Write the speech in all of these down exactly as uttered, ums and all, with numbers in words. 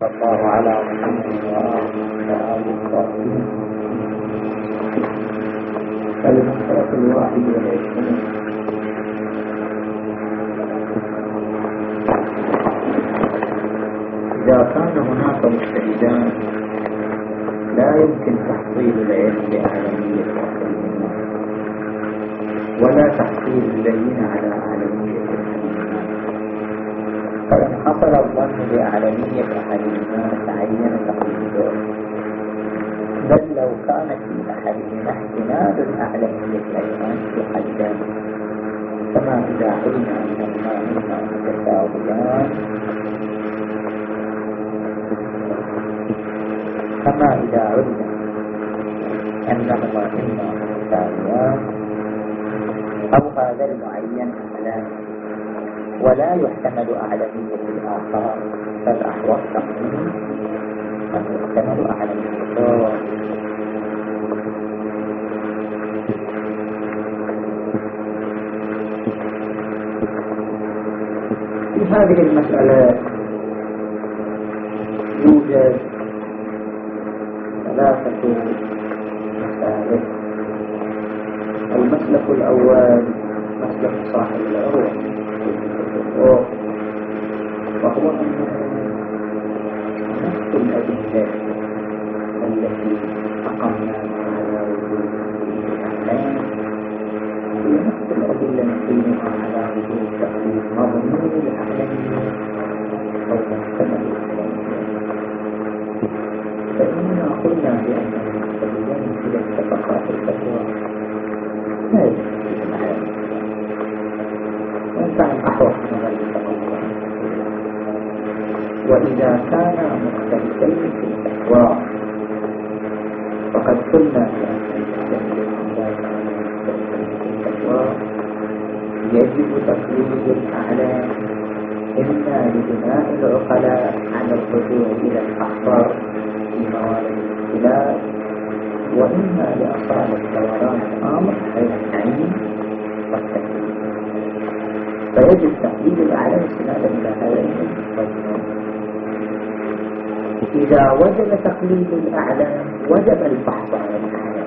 الله على محمد وآله الطاهرين. المسألة الواحد والعشرون: إذا كان هناك مجتهدان لا يمكن تحصيل العلم بأعلمية واحدهما ولا تحصيل البين على أعلمية أحدهما، فإن حصل الظن بأعلمية أحدهما تعين تقليده، بل لو كان في أحدهما احتمال الأعلمية أيضا يقدم، كما إذا علم أنهما هما متساويان كما إذا علم أنهما إما متساويان أو هذا المعين أعلم ولا يحتمل أعلمية الآخر، فالأحوط تقديم من يحتمل أعلميته. في هذه المسألة يوجد ثلاثة مسائل. المسلك الأول مسلك صاحب العروة، وهو أنه نفس الأدلة التي أقمنا على وجود الأعلام هي نفس الأدلة نقيمها على وجود تقليد مضمون الأعلامية أو محتمل الأعلامية. فإننا قلنا بأن المستدلين إذا اتفقا في الفتوى لا يجب الأعلام، وإن كان أحوط من غير التقوى. وإذا كان مختلفين في الفتوى فقد قلنا بأن يجب تقليد الأعلام إما لبناء العقلاء على الرجوع إلى الأخبار في موارد الاختلاف، وإما لأصالة دوران الأمر بين العين والتكليف، فيجب تقليد الأعلام استنادا إلى هذين الوجهين. إذا وجب تقليد الأعلام وجب البحث عن الأعلام،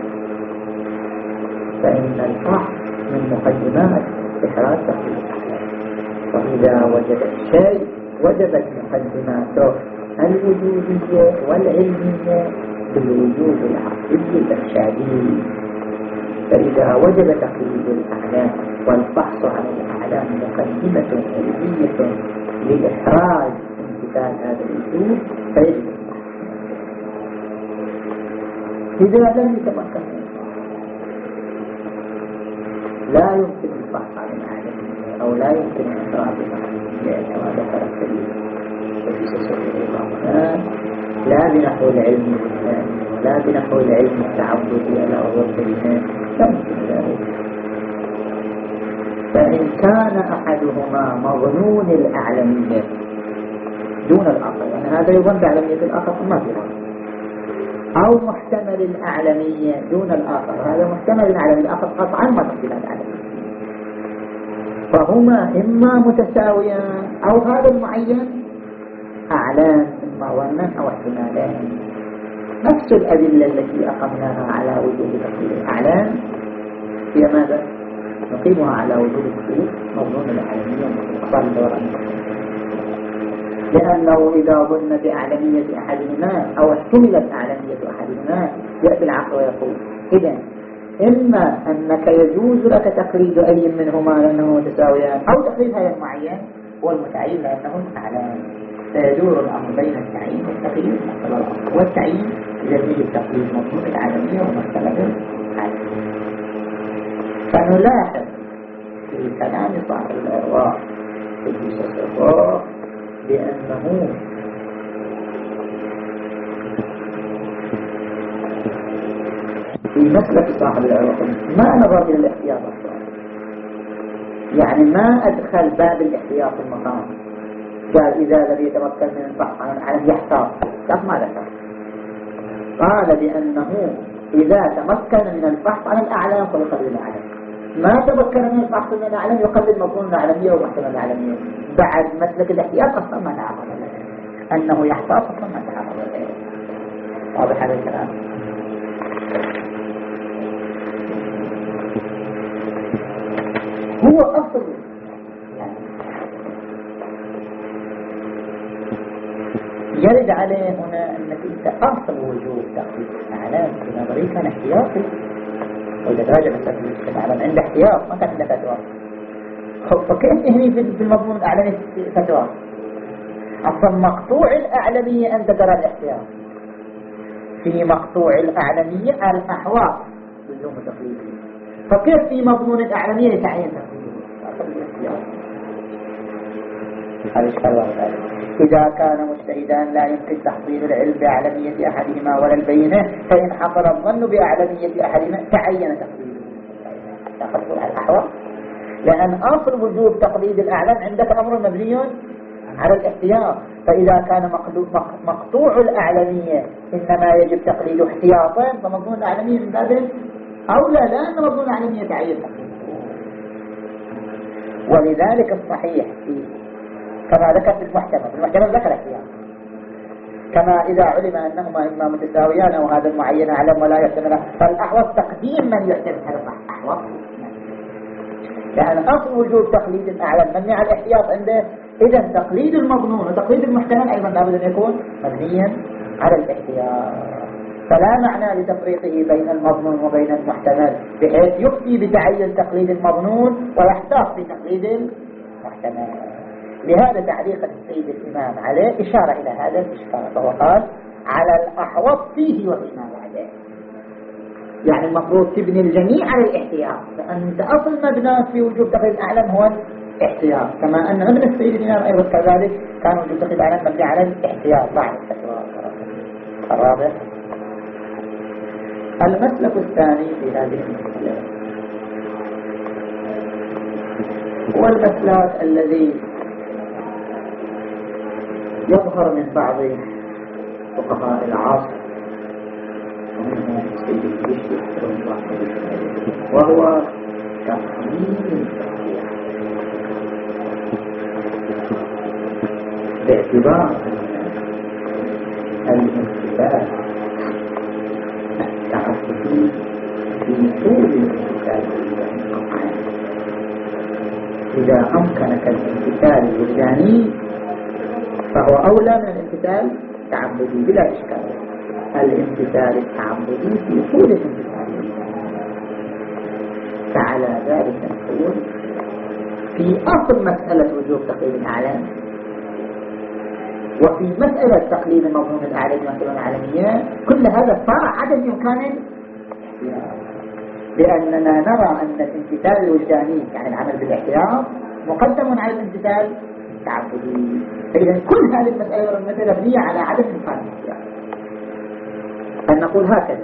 فإن البحث من مقدمات استخراج تقليد الأعلام، وإذا وجد الشيء وجبت مقدماته الوجودية والعلمية بالوجود العقلي الإرشادي. فإذا وجب تقليد الأعلام والبحث عن الأعلام مقدمة علمية لإحراج امتثال هذا الوجود فيجب البحث. إذا لم يتمكن لا يمكن البحث عن الأعلامية أو لا يمكن إحراج الأعلامية كما ذكر الكريم لا بنحو العلم الإسلامي ولا بنحو العلم التعبدي على أوروبيين، لا يمكن ذلك. فإن كان أحدهما مظنون الأعلمية دون الآخر، يعني هذا يظن بأعلمية الآخر ما في هذا، أو محتمل الأعلمية دون الآخر، هذا محتمل الأعلمية الآخر قطعا ما تقبل الأعلمية، فهما إما متساويان أو هذا المعين أعلام إما ظنا أو احتمالان. نفس الأدلة التي أقمناها على وجود تقليد الأعلام هي ماذا؟ نقيمها على وجود تقليد مظنون الأعلامية أصال الدوران، لأنه إذا ظن بأعلامية أحدهما أو احتملت أعلامية أحدهما يأتي العقل ويقول إذن إما أنك يجوز لك تقليد أي منهما لأنه متساويان، أو تقليد هذا المعين هو المتعين لأنه أعلام، فيدور الأمر بين التعيين والتقييد. والتعيين إذا يجب التقليد مطلوب العالمية ومختلف العالمية. فنلاحظ في كلام صاحب الأرواح في الصفات بأنه في مسلك صاحب الأرواح ما نظر إلى الاحتياط الصالح، يعني ما أدخل باب الاحتياط المقام، قال إذا الذي يتمكن من البحث عن العالم يحتاط، لا ما ذكر. قال بأنه إذا تمكن من البحث عن الأعلام فيقلد الأعلام، ما تمكن من البحث عن الأعلام يقلد مضمون الأعلامية ومحتمل الأعلامية. بعد مسلك الاحتياط أصلا ما نعرف أنه يحتاط ثم يتحرر الغير. واضح هذا الكلام؟ هو أصل يرد عليه هنا أنك أنت أصل وجود تقليد الأعلام في نظري كان احتياطي. وإذا تراجع مسألة الأعلام عنده احتياط ما كان عنده فتوى. فكيف هني في المضمون الأعلامي فتوى؟ أصلا مقطوع الأعلمية أنت ترى الاحتياط. في مقطوع الأعلمية الأحواض لزوم تقليدي. فكيف في مضمون الأعلمية يتعين تقليدي؟ هذا إشكال واحد. إذا كان مجتهدان لا يمكن تحصيل العلم بأعلمية أحدهما ولا البينة، فإن حصل الظن بأعلمية أحدهما تعين تقليده. تقليد الأحوال، لأن أصل وجوب تقليد الأعلام عندك أمر مبني على الاحتياط. فإذا كان مقطوع الأعلمية إنما يجب تقليد احتياطا، فمضمون الأعلمية من باب أولى، لأن مضمون الأعلمية تعين تقليده. ولذلك الصحيح في كما ذكر في المحكمة، في المحكمة ذكر احتياط، كما إذا علم أنهما إما متساويان أو هذا المعين أعلم ولا يحتمل، فالأحوط تقديم من يحتمل. هذا صح أحوط، لأن أصل وجود تقليد الأعلم مبني على الاحتياط عنده. إذا تقليد المظنون وتقليد المحتمل أيضا لابد أن يكون مبنيا على الاحتياط. فلا معنى لتفريقه بين المظنون وبين المحتمل بحيث يفتي بتعين تقليد المظنون ويحتاط بتقليد المحتمل. لهذا تعليق السيد الإمام عليه إشارة إلى هذا الإشكال، فهو قال على الأحوط فيه وفيما بعده. يعني المفروض تبني الجميع على الاحتياط، لأن أصل مبنى في وجوب تقليد الأعلام هو الاحتياط، كما أن ابن السيد الإمام أيضا كذلك كان وجوب تقليد الأعلام مبني على الاحتياط بعد الفتوى. الرابع المسلك الثاني في هذه المسألة هو المسلك الذي يظهر من بعض فقهاء العصر ومنهم السيد البشري وهو تقليد باعتبار الامتثال التعبدي في طول الامتثال القطعي. إذا أمكنك الامتثال الوجداني فهو أولى من الامتثال التعبدي بلا إشكال. الامتثال التعبدي في طول الامتثال، فعلى ذلك نقول في أصل مسألة وجوب تقليد الأعلام وفي مسألة تقليد المضمون الأعلامي والمضمون العالمية كل هذا صار عدم إمكان، لأننا نرى أن الامتثال الوجداني يعني العمل بالاحتياط مقدم على الامتثال التعبدي. فإذا كل هذه المسألة والمسألة مبنية على عدم إمكان الاحتياط. أن نقول هكذا: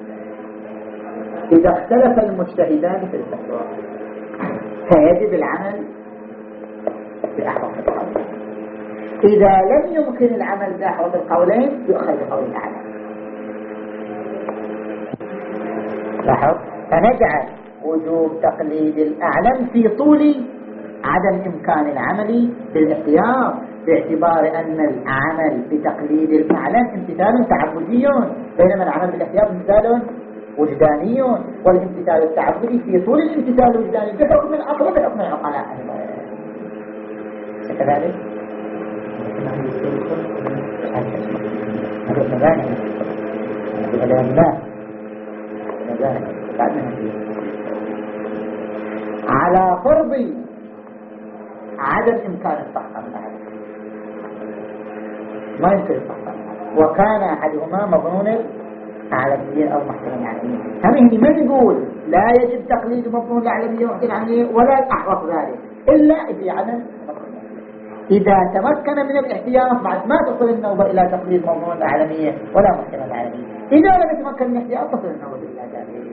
إذا اختلف المجتهدان في الفتوى فيجب العمل بأحوط القولين. إذا لم يمكن العمل بأحوط القولين يؤخذ بقول الأعلى. لاحظ، فنجعل وجوب تقليد الأعلم في طول عدم إمكان العمل بالاحتياط، باعتبار أن العمل بتقليد الأعلم امتثال تعبدي، بينما العمل بالاحتياط امتثال وجداني، والامتثال التعبدي في طول الامتثال الوجداني بحكم العقل وبحكم العقلاء. كذلك هذا مباني هذا لا على فرض عدم إمكان الصحة ما يمكن الصحة، وكان أحدهما مظنون الأعلمية أو محكمة الأعلمية. هم ما يقول لا يجب تقليد مظنون الأعلمية ومحكمة الأعلمية ولا أحوط ذلك إلا في عدم. إذا تمكن من الاحتياط بعد ما تصل النوبة إلى تقليد مضمون الأعلمية ولا محكمة الأعلمية. إذا لم يتمكن من الاحتياط تصل النوبة إلى ذلك.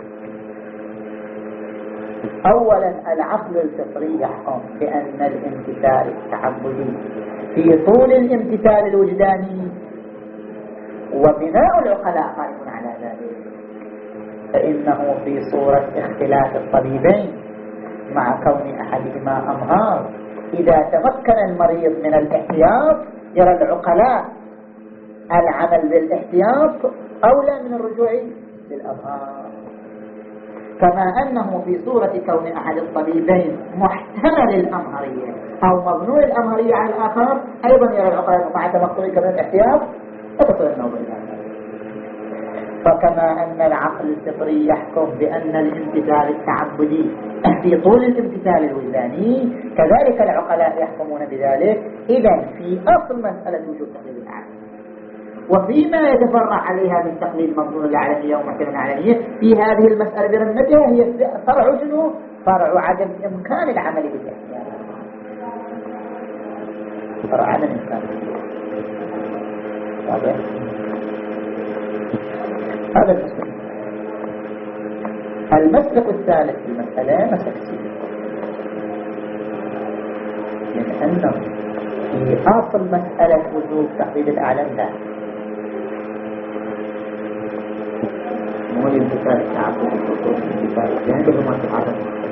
أولا العقل الفطري يحكم بأن الامتثال التعبدي في طول الامتثال الوجداني، وبناء العقلاء قائم على ذلك، فإنه في صورة اختلاف الطبيبين مع كون أحدهما أمهار، إذا تمكن المريض من الاحتياط يرى العقلاء العمل بالاحتياط أولى من الرجوع للأظهار، كما أنه في صورة كون أحد الطبيبين محتمل الأمهرية أو مظنون الأمهرية على الآخر، أيضا يرى العقلاء مع تمثل كون الاحتياط فتصل النوبة الآخر. فكما أن العقل الفطري يحكم بأن الامتثال التعبدي في طول الامتثال الوجداني، كذلك العقلاء يحكمون بذلك. إذن في أصل مسألة وجود تقليد العقل، وفيما يتفرع عليها من تقليد مضمون الأعلمية ومحكمة الأعلمية، في هذه المسألة برمتها هي فرع شنو؟ فرع عدم إمكان العمل بالاحتياط، فرع عدم إمكان. واضح؟ هذا المسلك. المسلك الثالث في المسألة مسلك السياسي، لأنه في أصل مسألة وجود تقليد الأعلام لا مو الامتثال التعبدي الخصوص الامتثال الجانبي ما تعرض،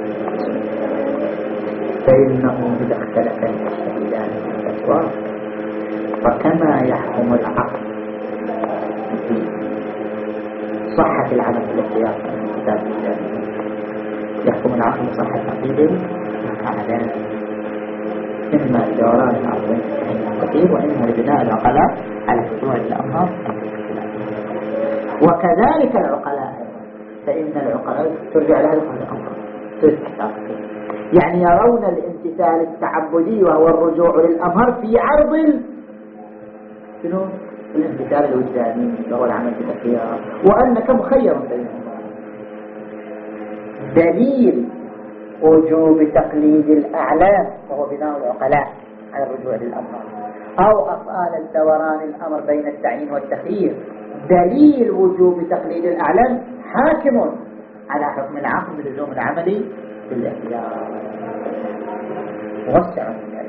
فإنه إذا اختلف الشهيدان في الأسواق فكما يحكم العقل في صحة العمل بالاحتياط من الكتاب الجانبي، يحكم العقل بصحة تقليد الأعلام، إما لدوران العقل الكثير وإما لبناء العقلاء على خضوع الأمر. وكذلك العقلاء، فإن العقلاء ترجع لها الأمر يعني يرون الامتثال التعبدي وهو الرجوع للأمر في عرض شنو؟ الامتثال الوجداني وهو العمل بالاختيار، وأنك مخير بينهما. دليل وجوب تقليد الأعلام وهو بناء العقلاء على الرجوع للأمر، أو أفعال دوران الأمر بين التعيين والتخيير، دليل وجوب تقليد الأعلام حاكم على حكم العقل بلزوم العمل بالاختيار موسع.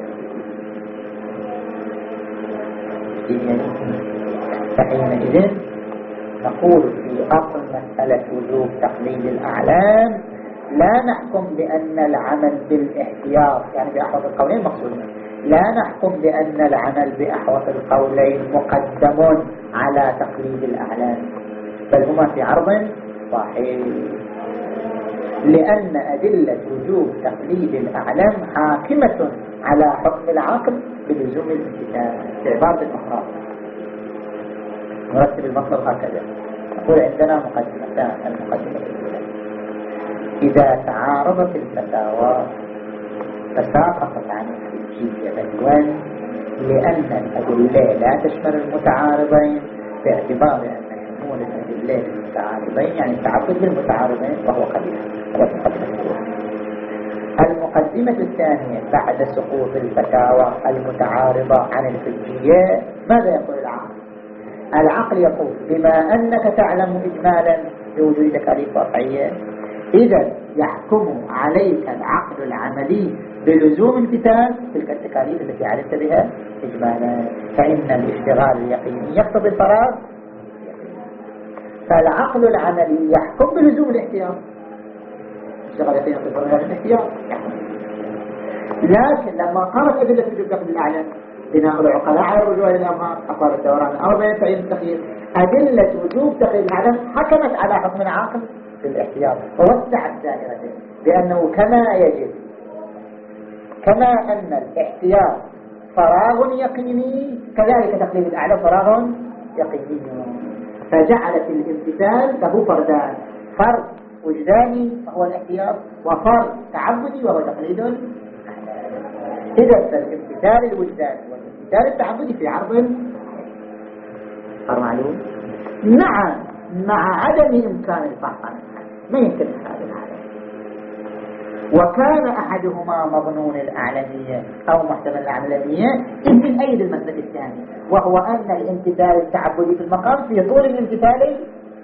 فحينئذ نقول في أصل مسألة وجوب تقليد الأعلام لا نحكم بأن العمل بالاحتياط يعني بأحوط القولين مقصودين، لا نحكم بأن العمل بأحوط القولين مقدم على تقليد الأعلام، بل هما في عرض صحيح، لأن أدلة وجوب تقليد الأعلام حاكمة على حكم العقل بلزوم الامتثال. بعبارة أخرى نرتب المطلب هكذا، نقول عندنا مقدمتان. المقدمة الأولى: إذا تعارضت الفتاوى فساقطت عن الحجية بدوا، لأن الأدلة لا تشمل المتعارضين، باعتبار أن شمول الأدلة المتعارضين يعني التعبد بالمتعارضين وهو قبيح. المقدمة الثانية: بعد سقوط الفتاوى المتعارضة عن الحجية ماذا يقول العقل؟ العقل يقول: بما أنك تعلم إجمالا بوجود تكاليف واقعية، إذا يحكم عليك العقل العملي بلزوم امتثال تلك التكاليف التي علمت بها إجمالا، فإن الاشتغال اليقيني يقتضي الفراغ، فالعقل العملي يحكم بلزوم الاحتياط. اشتغال يقيني يقتضي الفراغ الاحتياط، لكن لما قامت أدلة وجوب تقليد الأعلام بناء العقلاء على الرجوع للأمر، أقوال الدوران الأمر بين التعيين والتخيير، أدلة وجوب تقليد الأعلام حكمت على حكم العاقل بالاحتياط، ووسعت دائرته بأنه كما يجب كما أن الاحتياط فراغ يقيني كذلك تقليد الأعلام فراغ يقيني، فجعلت الامتثال له فردان: فرد وجداني وهو الاحتياط، وفرد تعبدي وهو تقليد الأعلام. إذا فالامتثال الوجداني والامتثال التعبدي في عرض معلوم مع مع عدم إمكان الفحص عنه، ما يمكن هذا العالم. وكان أحدهما مظنون الأعلمية أو محتمل الأعلمية يمكن أيد المسلك الثاني، وهو أن الامتثال التعبدي في المقام في طول الامتثال.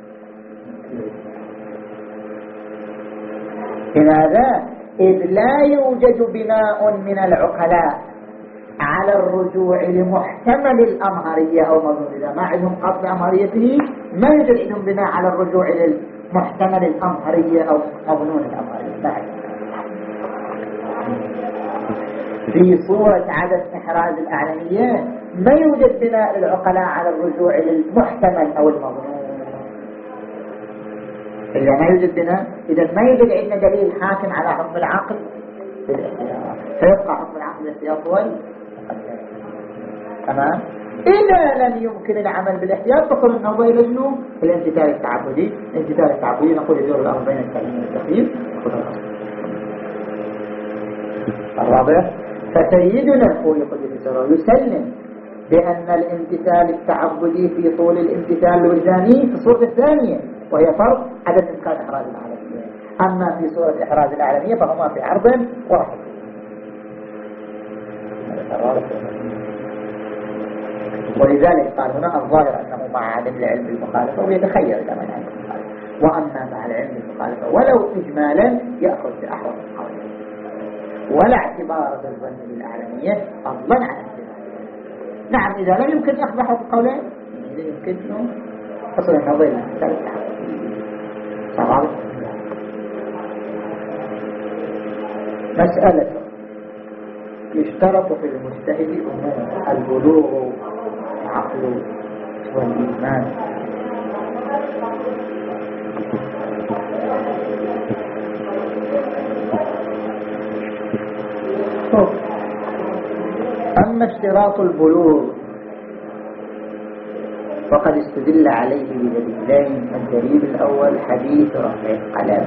لماذا؟ إذ لا يوجد بناء من العقلاء على الرجوع لمحتمل الأمهرية أو مظنون، إذا ما عندهم قصد أمهريته ما يوجد عندهم بناء على الرجوع للمحتمل الأمهرية أو مظنون الأمهرية، ما عندهم. في صورة عدم إحراز الأعلمية ما يوجد بناء للعقلاء على الرجوع للمحتمل أو المظنون. إذا ما يوجد بناء، إذا ما يوجد عندنا دليل حاكم على حكم العقل بالاحتياط، فيبقى حكم العقل بالاحتياط هو المقدم. تمام. إذا لم يمكن العمل بالاحتياط فقل النظر إلى شنو؟ الامتثال التعبدي. الامتثال التعبدي نقول يدور الأمر بين التعليم والتخفيف. الرابع، فسيدنا الخوي قدس سره يسلم بأن الامتثال التعبدي في طول الامتثال الوجداني في الصورة الثانية، وهي فرض عدم إمكان إحراز العالمية. أما في صورة إحراز العالمية فهما في عرض واحد. ولذلك قال هنا الظاهر أنه مع عدم العلم بالمخالفة ويتخير إلى من عنده المخالفة، وأما مع العلم بالمخالفة ولو إجمالا يأخذ بأحوط القولين، ولا اعتبار بالظن بالأعلمية الظن على الظن. نعم إذا لم يمكن أخذ أحوط القولين إذا يمكن فصل النظر للمثال صعب. مسألة يشترط في المجتهد أمور البلوغ العقل والإيمان. أما اشتراط البلوغ فقد استدل عليه بدليلين. الدليل الأول حديث رفع القلم،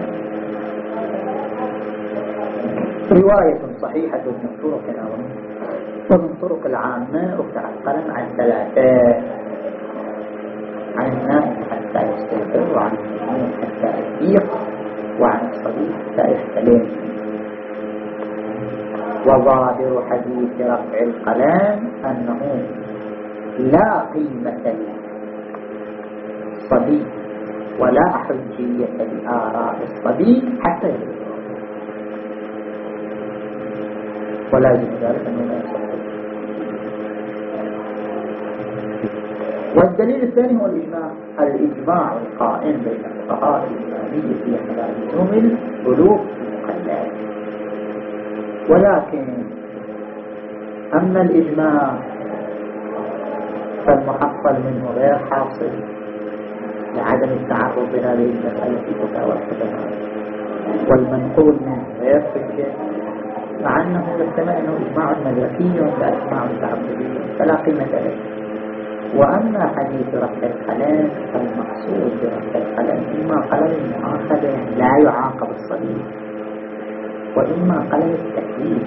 رواية صحيحة من طرق الأول ومن طرق العامة. رفع القلم عن ثلاثة: عن النائم حتى يستيقظ، وعن المجنون حتى يفيق، وعن الصبي حتى يحتلم. وظاهر حديث رفع القلم أنه لا قيمة للصبي ولا حجية لآراء الصبي حتى يفيق، ولازم ذلك أنه لا يصح. والدليل الثاني هو الإجماع. الإجماع القائم بين الفقهاء الإسلامية في حلال لزوم البلوغ المقلد. ولكن أما الإجماع فالمحصل منه غير حاصل لعدم التعرض بهذه المسألة في فتاوى الحكماء، والمنقول منه غير حجة، مع أنه يحتمل أنه إجماع مدركي لا إجماع تعبدي فلا قيمة له. وأما حديث رفع القلم فالمقصود برفع القلم إما قلم المؤاخذة لا يعاقب الصبي، وإما قلم التكليف،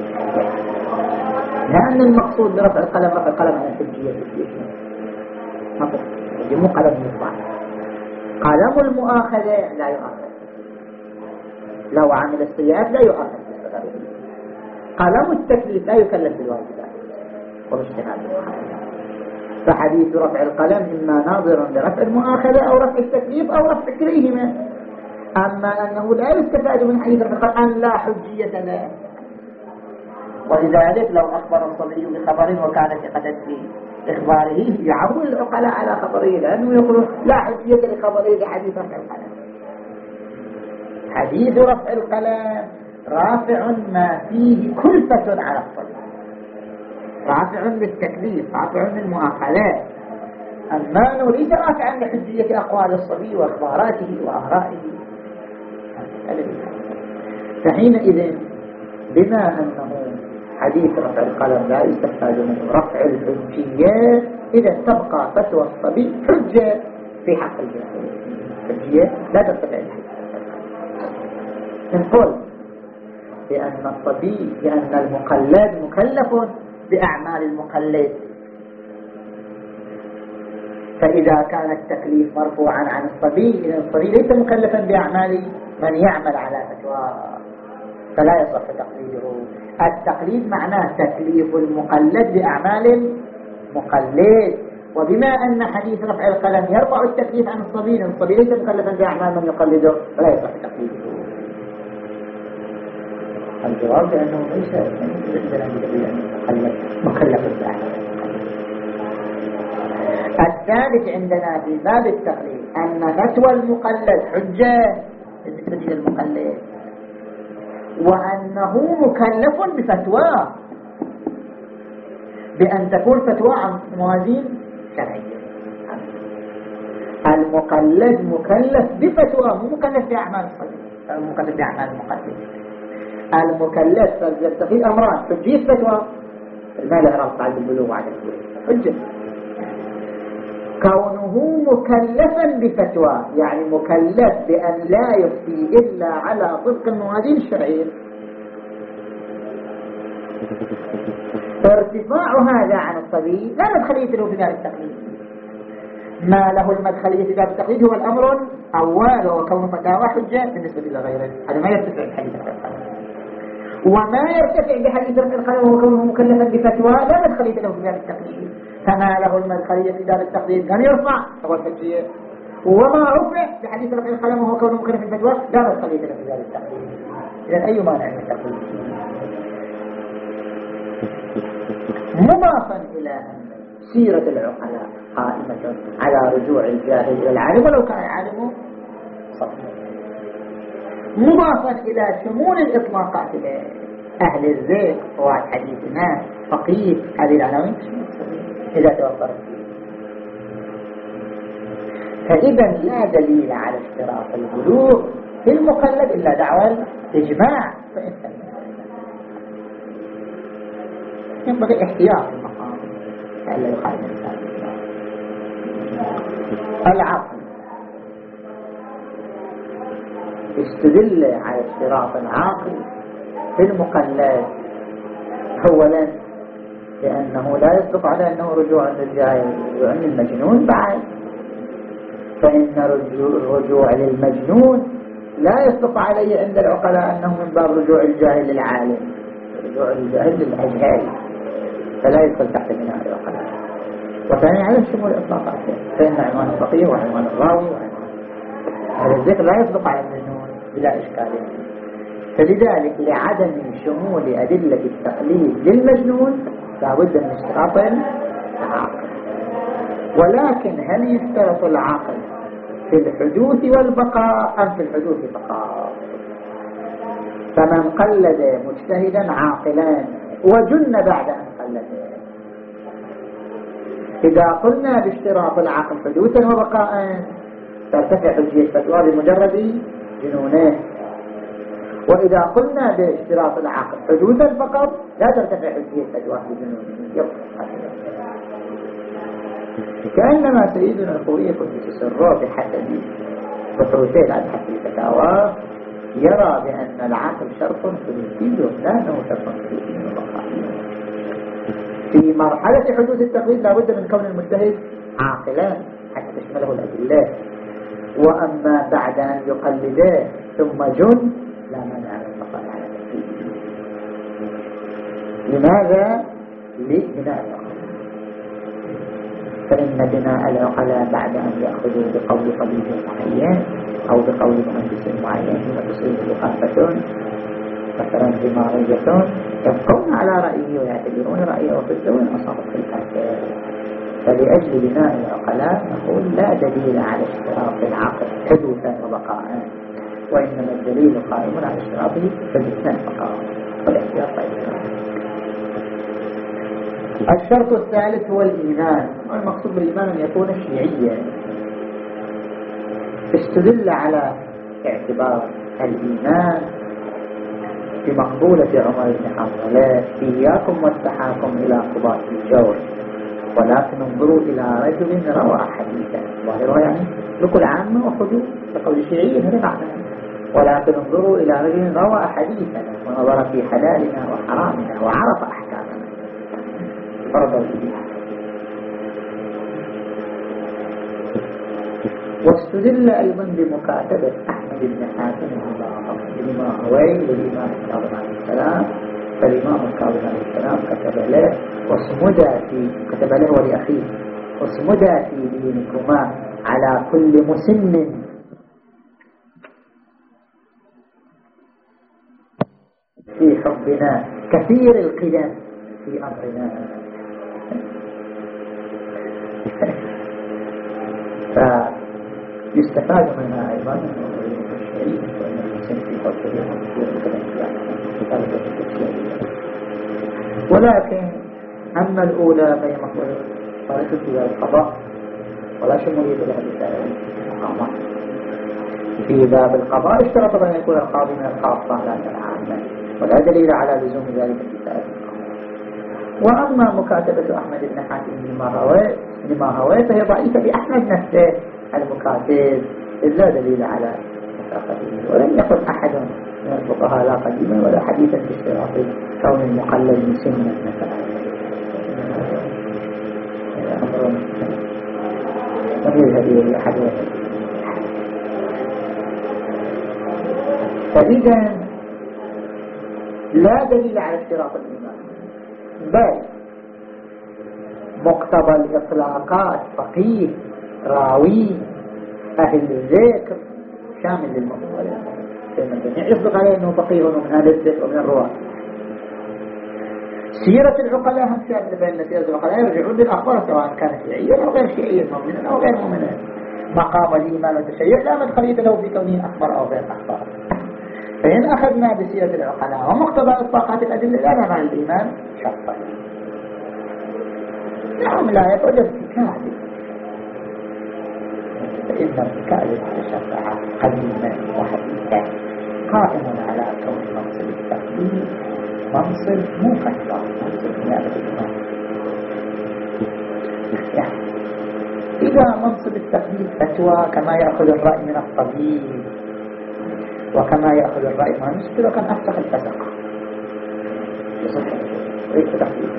لأن المقصود برفع القلم رفع القلم على الحجية فقط، مو قلم يطبع. قلم المؤاخذة لا يؤاخذ، لو عمل السيئات لا يؤاخذ. قلم التكليف لا يكلف بالواجبات واجتناب المحرمات. فحديث رفع القلم إما ناظر لرفع المؤاخذة أو رفع التكليف أو رفع كليهما. أما أنه لا يستفاد من حديث رفع القلم أن لا حجية له، ولذلك لو أخبر الصبي بخبر وكان ثقة في إخباره يعول العقلاء على خبره، لأنه يقول لا حجية لخبره بحديث رفع القلم. حديث رفع القلم رافع ما فيه كلفة على الصبي، رافع للتكليف، رافع للمؤاخذات. أما نريد رافعا لحجية أقوال الصبي وأخباراته وآرائه. فحينئذ بما أنه حديث رفع القلم لا يستفاد منه رفع الحجية، إذا تبقى فتوى الصبي حجة في حق الجنة. الحجية لا تستفاد الحجة. نقول بأن الصبي بأن المقلد مكلف بأعمال المقلد، فإذا كان التكليف مرفوعا عن الصبي إذا الصبي ليس مكلفا بأعمال من يعمل على فتوى، فلا يصح تقليده. التقليد معناه تكليف المقلد بأعمال المقلد، وبما أن حديث رفع القلم يرفع التكليف عن الصبي، الصبي ليس مكلفا بأعمال من يقلده فلا يصح تقليده. الجواب بأنه ليس مكلف بأعمال. الثالث عندنا في باب التقليد أن فتوى المقلد حجة بالنسبة للمقلد، وأنه مكلف بفتواه، بأن تكون فتوى عن موازين شرعية. المقلد مكلف بفتوى، مو مكلف بأعمال الصدر، مكلف بأعمال المقلد. المكلف فليستفيد أمران: حجية فتوى، ما له ربط على البلوغ وعلى البلوغ حجة، كونه مكلفا بفتوى يعني مكلف بأن لا يفتي إلا على طبق الموازين الشرعية. فارتفاع هذا عن الصبي لا مدخلية له في باب التقليد. ما له المدخلية في باب التقليد هو الأمر الأول، وهو كون فتاوى حجة بالنسبة إلى غيره، هذا ما يرتفع بحديث رفع القلم. وما يرتفع بحديث رفع القلم وهو كونه مكلفا بفتوى لا مدخلية له في باب التقليد. فما له المدخلية في باب التقليد كان يرفع هو الحجية، وما رفع بحديث رفع القلم وهو كونه مكلفا بالفتوى لا مدخلية له في باب التقليد. إذن أي مانع من التقليد؟ مضافا إلى أن سيرة العقلاء قائمة على رجوع الجاهل إلى العالم ولو كان العالم صحيح، مضافا إلى شمول الإطلاقات لأهل الزيغ رواد حديثنا فقيه هذه العناوين إذا توفرت. فإذا لا دليل على اشتراط البلوغ في المقلد إلا دعوى الإجماع، ينبغي احتياط المقام فإلا يخالف الإنسان. العقل استدل على اشتراط العاقل في المقلد أولا لأنه لا يصدق على أنه رجوع للجاهل، رجوع للمجنون بعد، فإن الرجوع للمجنون لا يصدق عليه عند العقلاء أنه من باب رجوع الجاهل للعالم، رجوع الجاهل للأجهال فلا يدخل تحت بناء العقلاء. وثانيا على شمول الإطلاقات، فإن عنوان الفقيه وعنوان الراوي وعنوان هذا الذكر لا يصدق على المجنون بلا إشكال. فلذلك لعدم شمول أدلة التقليد للمجنون لابد من اشتراط العقل. ولكن هل يشترط العقل في الحدوث والبقاء أم في الحدوث فقط؟ فمن قلد مجتهدا عاقلا وجن بعد أن قلده، إذا قلنا باشتراط العقل حدوثا وبقاء ترتفع حجية فتوى بمجرد جنونه، وإذا قلنا باشتراط العقل حدوثا فقط لا ترتفع حجية فتوى بجنونه. كأنما سيدنا الخوي قدس سره بحسب بحوثين عن حسب الفتاوى يرى بأن العقل شرط حدوثي وأنه شرط حدوثي وبقائي. في مرحلة حدوث التقليد لابد من كون المجتهد عاقلا حتى تشمله الأدلة، وأما بعد أن يقلده ثم جن لا مانع من البقاء على التقليد. لماذا؟ لبناء العقل. فإن بناء العقلاء بعد أن يأخذوا بقول طبيب معين أو بقول مهندس معين وتصيب لقافة مثلا دماغية يبقون على رأيه ويعتبرون رأيه ضده وأصابت خلافه. فلأجل بناء العقلاء نقول لا دليل على اشتراط العقل حدوثا وبقاء، وإنما الدليل قائم على اشتراطه حدوثا وبقاء والاحتياط أيضا. الشرط الثالث هو الإيمان، والمقصود بالإيمان أن يكون شيعيا. استدل على اعتبار الإيمان بمقبولة عمر بن حنظلة: إياكم والتحاكم إلى قضاة الجور ولكن انظروا إلى رجل روى حديثا. ظاهرها يعني لكل عامة وحدود بقول الشيعي هنا معنى، ولكن انظروا إلى رجل روى حديثا ونظر في حلالنا وحرامنا وعرف أحكامنا فرض الإباحة. واستدل أيضا بمكاتبة أحمد بن حاتم الإمام هويل للإمام الكاظم عليه السلام، فالإمام الكاظم عليه السلام كتب له واصمدا في كتب له ولأخيه واصمدا في دينكما على كل مسن في حبنا كثير القدم في أمرنا. فيستفاد منها أيضا الشريف وأن الإنسان في حبه كثير القدم في أمرنا. ولكن أما الأولى فهي مقبولة طريقة في القضاء ولا شمولية لها بالمقامات. في باب القضاء اشترط أن يكون القاضي من الخاصة لا العامة، ولا دليل على لزوم ذلك في سائر القضاء. وأما مكاتبة أحمد بن حاتم لما هوى فهي ضعيفة بأحمد نفسه المكاتب، إلا دليل على مساقته. ولم يقل أحد من الفقهاء لا قديما ولا حديثا باشتراط كون المقلد مسنا مثلا. أمر غير هذه أحد. فإذا لا دليل على اشتراط الإمام، بل مقتضى الإطلاقات فقيه راوي أهل الذكر شامل للمقتضى، فالجميع يصدق عليه أنه فقيه ومن أهل الذكر ومن الرواة. سيرة العقلاء هم شامل، بين سيرة العقلاء يرجعون للأخبار سواء كانت شيعيا أو غير شيعيا، مؤمنا أو غير مؤمنا. مقام الإيمان والتشيع لا مدخل له في كونه أخبار أو غير أخبار. فإن أخذنا بسيرة العقلاء ومقتضى إطلاقات الأدلة لا نرى الإيمان شرطا. نعم لا يوجد ارتكاب، فإن ارتكاب تشرع قديما وحديثا قائم على كون منصب التقديم منصب مو فتوى، منصب نيابة الإمام. يعني إذا منصب التقديم فتوى كما يأخذ الرأي من الطبيب وكما يأخذ الرأي من المسكر وكان أفسخ الفسق يصحح وليس تقديم.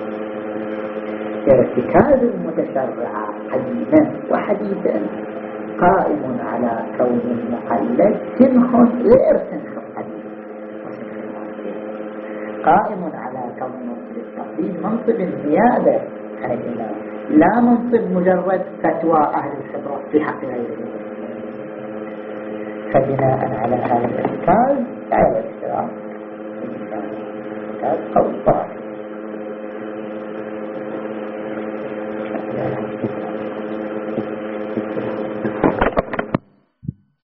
ارتكاز المتشرع قديما وحديثا قائم على كون المقلد سنخ غير سنخ القديم، قائم على كون منصب التقديم منصب الزيادة عن الإمام، لا منصب مجرد فتوى أهل الخبرة في حق غيره. فبناء على هذا الارتكاز لا يوجد اشتراط، ارتكاز قول طارئ.